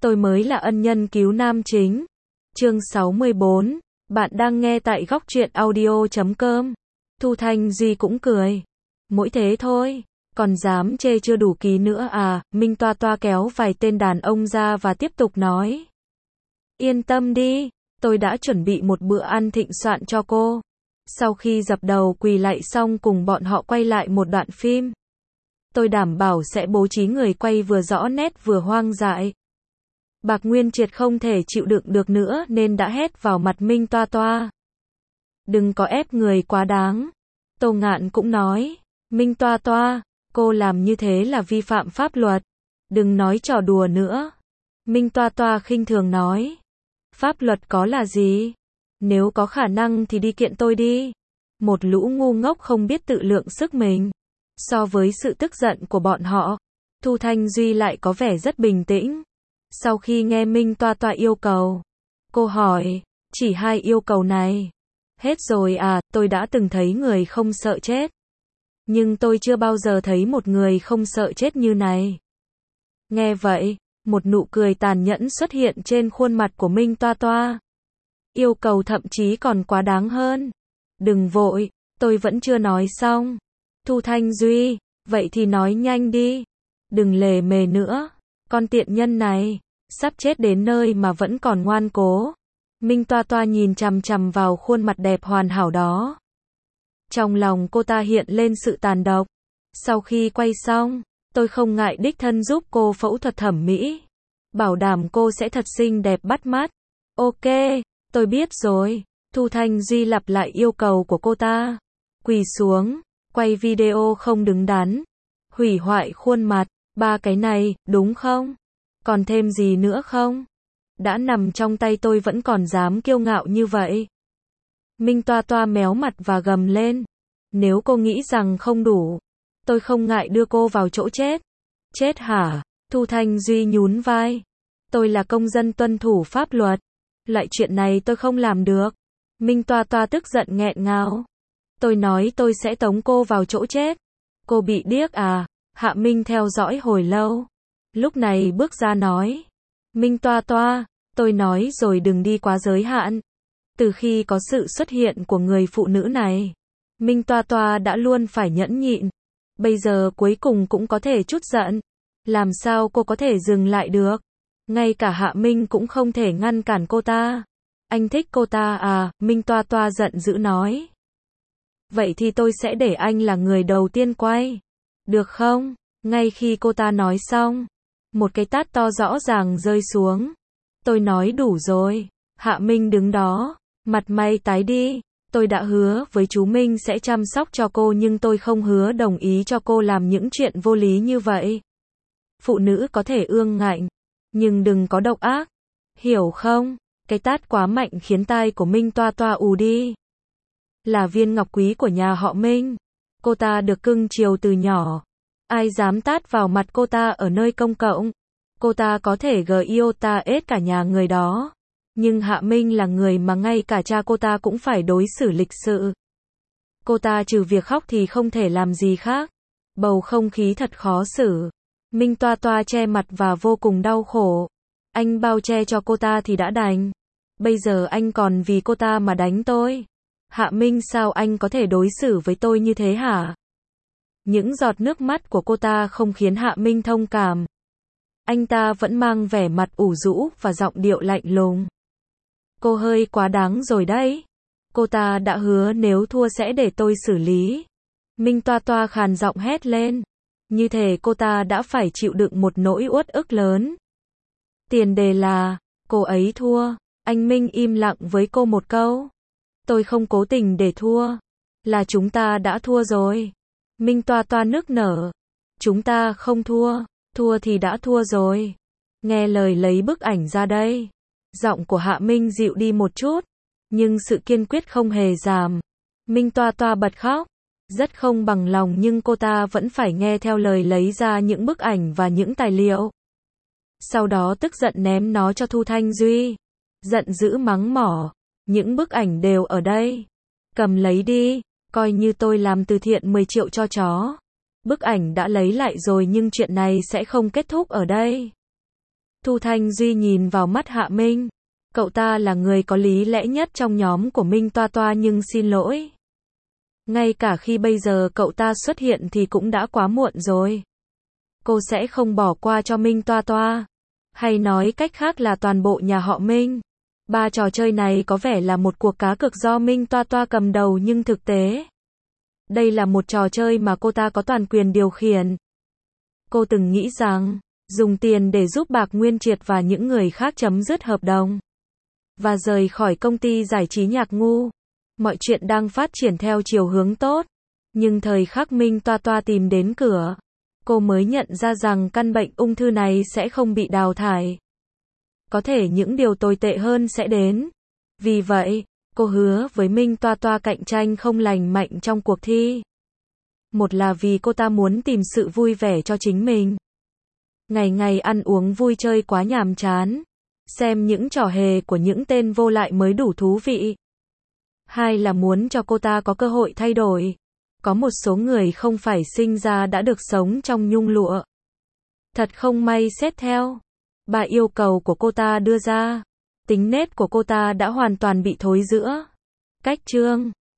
tôi mới là ân nhân cứu nam chính. Chương 64, bạn đang nghe tại góc truyện audio.com. Thu Thanh Duy cũng cười. Mỗi thế thôi, còn dám chê chưa đủ ký nữa à? Minh Toa Toa kéo vài tên đàn ông ra và tiếp tục nói. Yên tâm đi, tôi đã chuẩn bị một bữa ăn thịnh soạn cho cô. Sau khi dập đầu quỳ lạy xong cùng bọn họ quay lại một đoạn phim. Tôi đảm bảo sẽ bố trí người quay vừa rõ nét vừa hoang dại. Bạc Nguyên Triệt không thể chịu đựng được nữa nên đã hét vào mặt Minh Toa Toa. Đừng có ép người quá đáng. Tô Ngạn cũng nói, Minh Toa Toa, cô làm như thế là vi phạm pháp luật. Đừng nói trò đùa nữa. Minh Toa Toa khinh thường nói, pháp luật có là gì? Nếu có khả năng thì đi kiện tôi đi. Một lũ ngu ngốc không biết tự lượng sức mình. So với sự tức giận của bọn họ, Thu Thanh Duy lại có vẻ rất bình tĩnh. Sau khi nghe Minh Toa Toa yêu cầu, cô hỏi, chỉ 2 yêu cầu này. Hết rồi à? Tôi đã từng thấy người không sợ chết. Nhưng tôi chưa bao giờ thấy một người không sợ chết như này. Nghe vậy, một nụ cười tàn nhẫn xuất hiện trên khuôn mặt của Minh Toa Toa. Yêu cầu thậm chí còn quá đáng hơn. Đừng vội, tôi vẫn chưa nói xong. Thu Thanh Duy, vậy thì nói nhanh đi. Đừng lề mề nữa. Con tiện nhân này, sắp chết đến nơi mà vẫn còn ngoan cố. Minh Toa Toa nhìn chằm chằm vào khuôn mặt đẹp hoàn hảo đó. Trong lòng cô ta hiện lên sự tàn độc. Sau khi quay xong, tôi không ngại đích thân giúp cô phẫu thuật thẩm mỹ. Bảo đảm cô sẽ thật xinh đẹp bắt mắt. Ok, tôi biết rồi. Thu Thanh Duy lặp lại yêu cầu của cô ta. Quỳ xuống, quay video không đứng đắn, hủy hoại khuôn mặt, 3 cái này, đúng không? Còn thêm gì nữa không? Đã nằm trong tay tôi vẫn còn dám kiêu ngạo như vậy. Minh Toa Toa méo mặt và gầm lên. Nếu cô nghĩ rằng không đủ, tôi không ngại đưa cô vào chỗ chết. Chết hả? Thu Thanh Duy nhún vai. Tôi là công dân tuân thủ pháp luật. Loại chuyện này tôi không làm được. Minh Toa Toa tức giận nghẹn ngào. Tôi nói tôi sẽ tống cô vào chỗ chết. Cô bị điếc à? Hạ Minh theo dõi hồi lâu. Lúc này bước ra nói. Minh Toa Toa, tôi nói rồi đừng đi quá giới hạn. Từ khi có sự xuất hiện của người phụ nữ này, Minh Toa Toa đã luôn phải nhẫn nhịn. Bây giờ cuối cùng cũng có thể chút giận. Làm sao cô có thể dừng lại được? Ngay cả Hạ Minh cũng không thể ngăn cản cô ta. Anh thích cô ta à? Minh Toa Toa giận dữ nói. Vậy thì tôi sẽ để anh là người đầu tiên quay. Được không? Ngay khi cô ta nói xong, một cái tát to rõ ràng rơi xuống. Tôi nói đủ rồi. Hạ Minh đứng đó, mặt mày tái đi. Tôi đã hứa với chú Minh sẽ chăm sóc cho cô nhưng tôi không hứa đồng ý cho cô làm những chuyện vô lý như vậy. Phụ nữ có thể ương ngạnh, nhưng đừng có độc ác. Hiểu không? Cái tát quá mạnh khiến tai của Minh Toa Toa ù đi. Là viên ngọc quý của nhà họ Minh. Cô ta được cưng chiều từ nhỏ. Ai dám tát vào mặt cô ta ở nơi công cộng. Cô ta có thể iota ết cả nhà người đó. Nhưng Hạ Minh là người mà ngay cả cha cô ta cũng phải đối xử lịch sự. Cô ta trừ việc khóc thì không thể làm gì khác. Bầu không khí thật khó xử. Minh Toa Toa che mặt và vô cùng đau khổ. Anh bao che cho cô ta thì đã đành. Bây giờ anh còn vì cô ta mà đánh tôi. Hạ Minh, sao anh có thể đối xử với tôi như thế hả? Những giọt nước mắt của cô ta không khiến Hạ Minh thông cảm. Anh ta vẫn mang vẻ mặt ủ rũ và giọng điệu lạnh lùng. Cô hơi quá đáng rồi đấy. Cô ta đã hứa nếu thua sẽ để tôi xử lý. Minh Toa Toa khàn giọng hét lên. Như thể cô ta đã phải chịu đựng một nỗi uất ức lớn. Tiền đề là, cô ấy thua. Anh Minh im lặng với cô một câu. Tôi không cố tình để thua. Là chúng ta đã thua rồi. Minh Toa Toa nức nở. Chúng ta không thua. Thua thì đã thua rồi. Nghe lời lấy bức ảnh ra đây. Giọng của Hạ Minh dịu đi một chút. Nhưng sự kiên quyết không hề giảm. Minh Toa Toa bật khóc. Rất không bằng lòng nhưng cô ta vẫn phải nghe theo lời lấy ra những bức ảnh và những tài liệu. Sau đó tức giận ném nó cho Thu Thanh Duy. Giận dữ mắng mỏ. Những bức ảnh đều ở đây. Cầm lấy đi. Coi như tôi làm từ thiện 10 triệu cho chó. Bức ảnh đã lấy lại rồi nhưng chuyện này sẽ không kết thúc ở đây. Thu Thanh Duy nhìn vào mắt Hạ Minh. Cậu ta là người có lý lẽ nhất trong nhóm của Minh Toa Toa nhưng xin lỗi. Ngay cả khi bây giờ cậu ta xuất hiện thì cũng đã quá muộn rồi. Cô sẽ không bỏ qua cho Minh Toa Toa. Hay nói cách khác là toàn bộ nhà họ Minh. Ba trò chơi này có vẻ là một cuộc cá cược do Minh Toa Toa cầm đầu nhưng thực tế, đây là một trò chơi mà cô ta có toàn quyền điều khiển. Cô từng nghĩ rằng, dùng tiền để giúp Bạc Nguyên Triệt và những người khác chấm dứt hợp đồng và rời khỏi công ty giải trí Nhạc Ngu, mọi chuyện đang phát triển theo chiều hướng tốt. Nhưng thời khắc Minh Toa Toa tìm đến cửa, cô mới nhận ra rằng căn bệnh ung thư này sẽ không bị đào thải. Có thể những điều tồi tệ hơn sẽ đến. Vì vậy, cô hứa với Minh Toa Toa cạnh tranh không lành mạnh trong cuộc thi. Một là vì cô ta muốn tìm sự vui vẻ cho chính mình. Ngày ngày ăn uống vui chơi quá nhàm chán. Xem những trò hề của những tên vô lại mới đủ thú vị. Hai là muốn cho cô ta có cơ hội thay đổi. Có một số người không phải sinh ra đã được sống trong nhung lụa. Thật không may xét theo ba yêu cầu của cô ta đưa ra, tính nết của cô ta đã hoàn toàn bị thối rữa. Cách chương